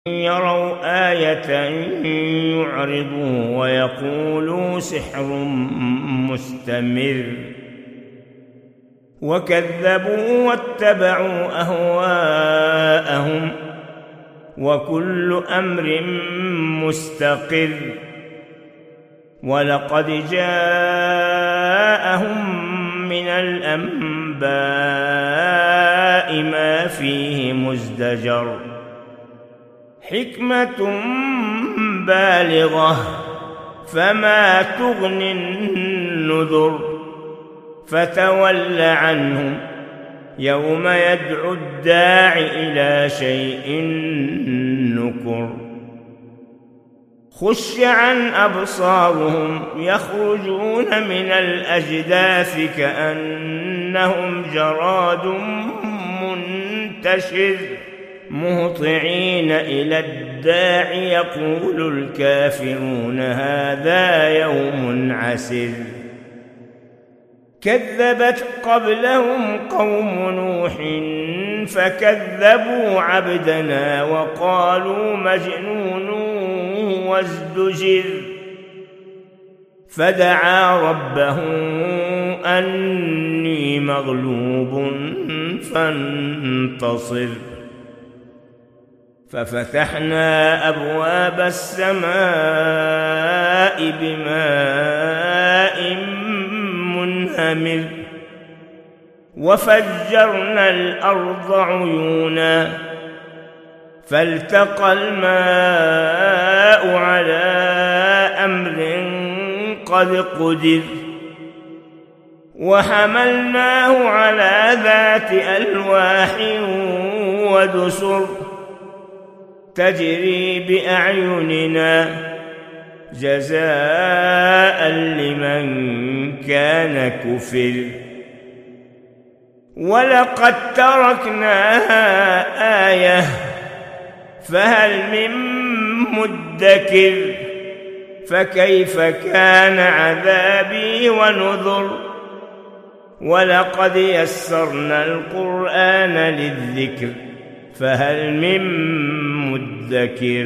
يروا آية يعرضوا ويقولوا سحر مستمر، وكذبوا واتبعوا أهواءهم وكل أمر مستقر. ولقد جاءهم من الأنباء ما فيه مزدجر، حكمة بالغة فما تغني النذر. فتول عنهم يوم يدعو الداع إلى شيء نكر. خش عن أبصارهم يخرجون من الأجداث كأنهم جراد منتشر، مهطعين إلى الداع يقول الكافرون هذا يوم عسر. كذبت قبلهم قوم نوح فكذبوا عبدنا وقالوا مجنون وازدجر. فدعا ربه أني مغلوب فانتصر. ففتحنا أبواب السماء بماء منهمر، وفجرنا الأرض عيونا فالتقى الماء على أمر قد قدر. وحملناه على ذات ألواح ودسر تجري بأعيننا جزاء لمن كان كفر. ولقد تركناها آية فهل من مدكر. فكيف كان عذابي ونذر. ولقد يسرنا القرآن للذكر فهل من مدكر.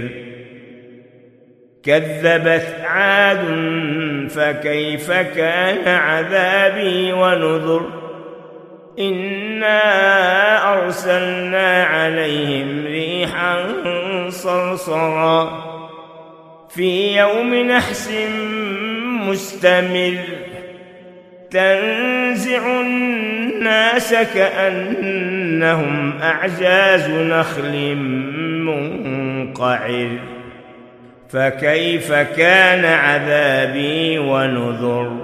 كذبت عاد فكيف كان عذابي ونذر. إنا أرسلنا عليهم ريحا صرصرا في يوم نحس مستمر، تنزع الناس كأنهم أعجاز نخل منقعر. فكيف كان عذابي ونذر.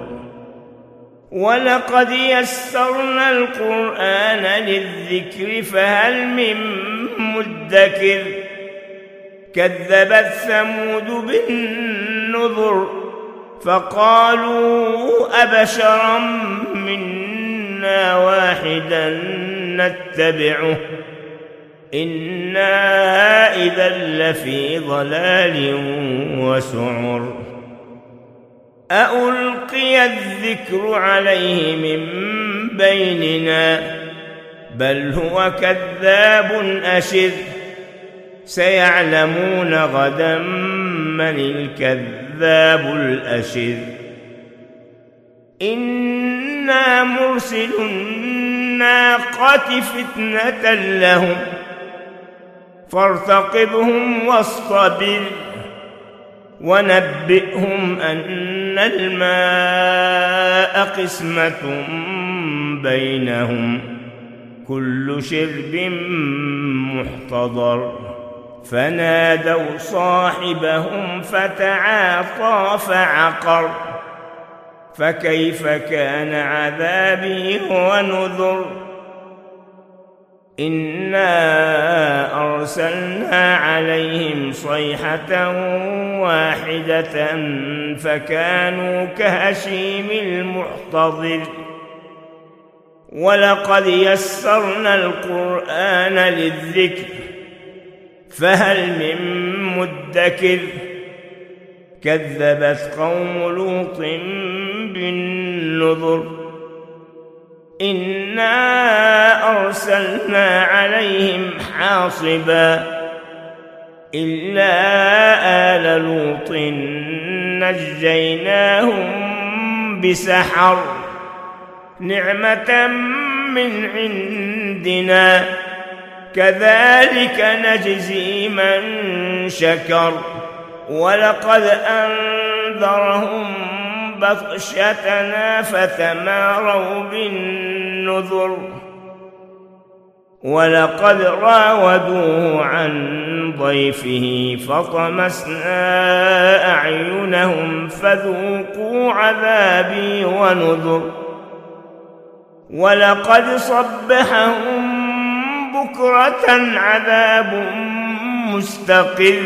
ولقد يسرنا القرآن للذكر فهل من مدكر. كذبت ثمود بالنذر فقالوا أبشرا منا واحدا نتبعه إنا إذا لفي ضلال وسعر. أألقي الذكر عليه من بيننا بل هو كذاب أشر. سيعلمون غدا من الكذاب الأشر. إنا مرسل الناقة فتنة لهم فارتقبهم واصطبر. ونبئهم أن الماء قسمة بينهم كل شرب محتضر. فنادوا صاحبهم فتعاطى فعقر. فكيف كان عذابي ونذر. إنا أرسلنا عليهم صيحة واحدة فكانوا كهشيم المحتضر. ولقد يسرنا القرآن للذكر فهل من مدكر. كذبت قوم لوط بالنذر إنا أرسلنا عليهم حاصبا إلا آل لوط نجيناهم بسحر نعمة من عندنا كذلك نجزي من شكر ولقد أنذرهم بطشتنا فتماروا بالنذر ولقد راودوه عن ضيفه فطمسنا أعينهم فذوقوا عذابي ونذر ولقد صبحهم بكرة عذاب مستقر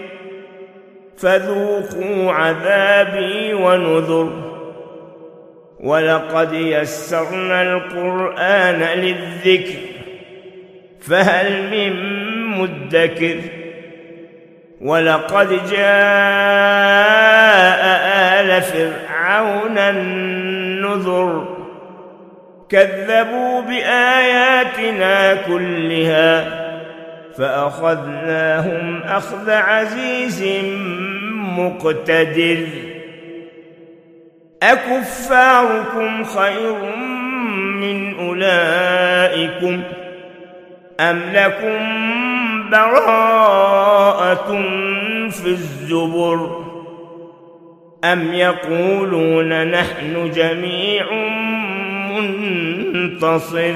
فذوقوا عذابي ونذر ولقد يسرنا القرآن للذكر فهل من مدكر ولقد جاء آل فرعون النذر كذبوا بآياتنا كلها فأخذناهم أخذ عزيز مقتدر أكفاركم خير من أولئكم أم لكم براءة في الزبر أم يقولون نحن جميع منتصر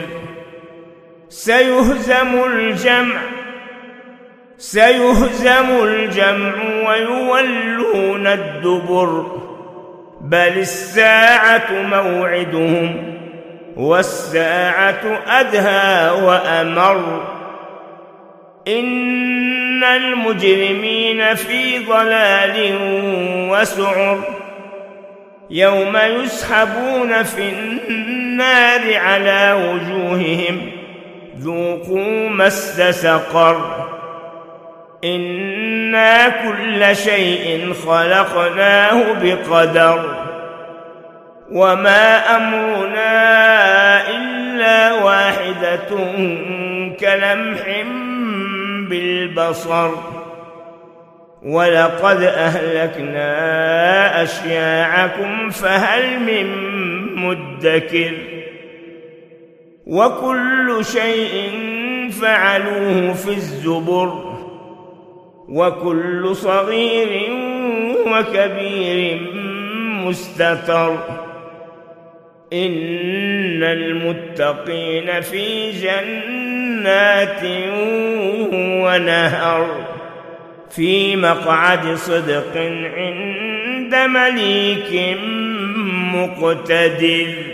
سيهزم الجمع ويولون الدبر بل الساعة موعدهم والساعة أدهى وأمر إن المجرمين في ضلال وسعر يوم يسحبون في النار على وجوههم ذوقوا مس سقر إنا كل شيء خلقناه بقدر وما أمرنا إلا واحدة كلمح بالبصر ولقد أهلكنا أشياعكم فهل من مدكر وكل شيء فعلوه في الزبر وكل صغير وكبير مستتر إن المتقين في جنات ونهر في مقعد صدق عند مليك مقتدر.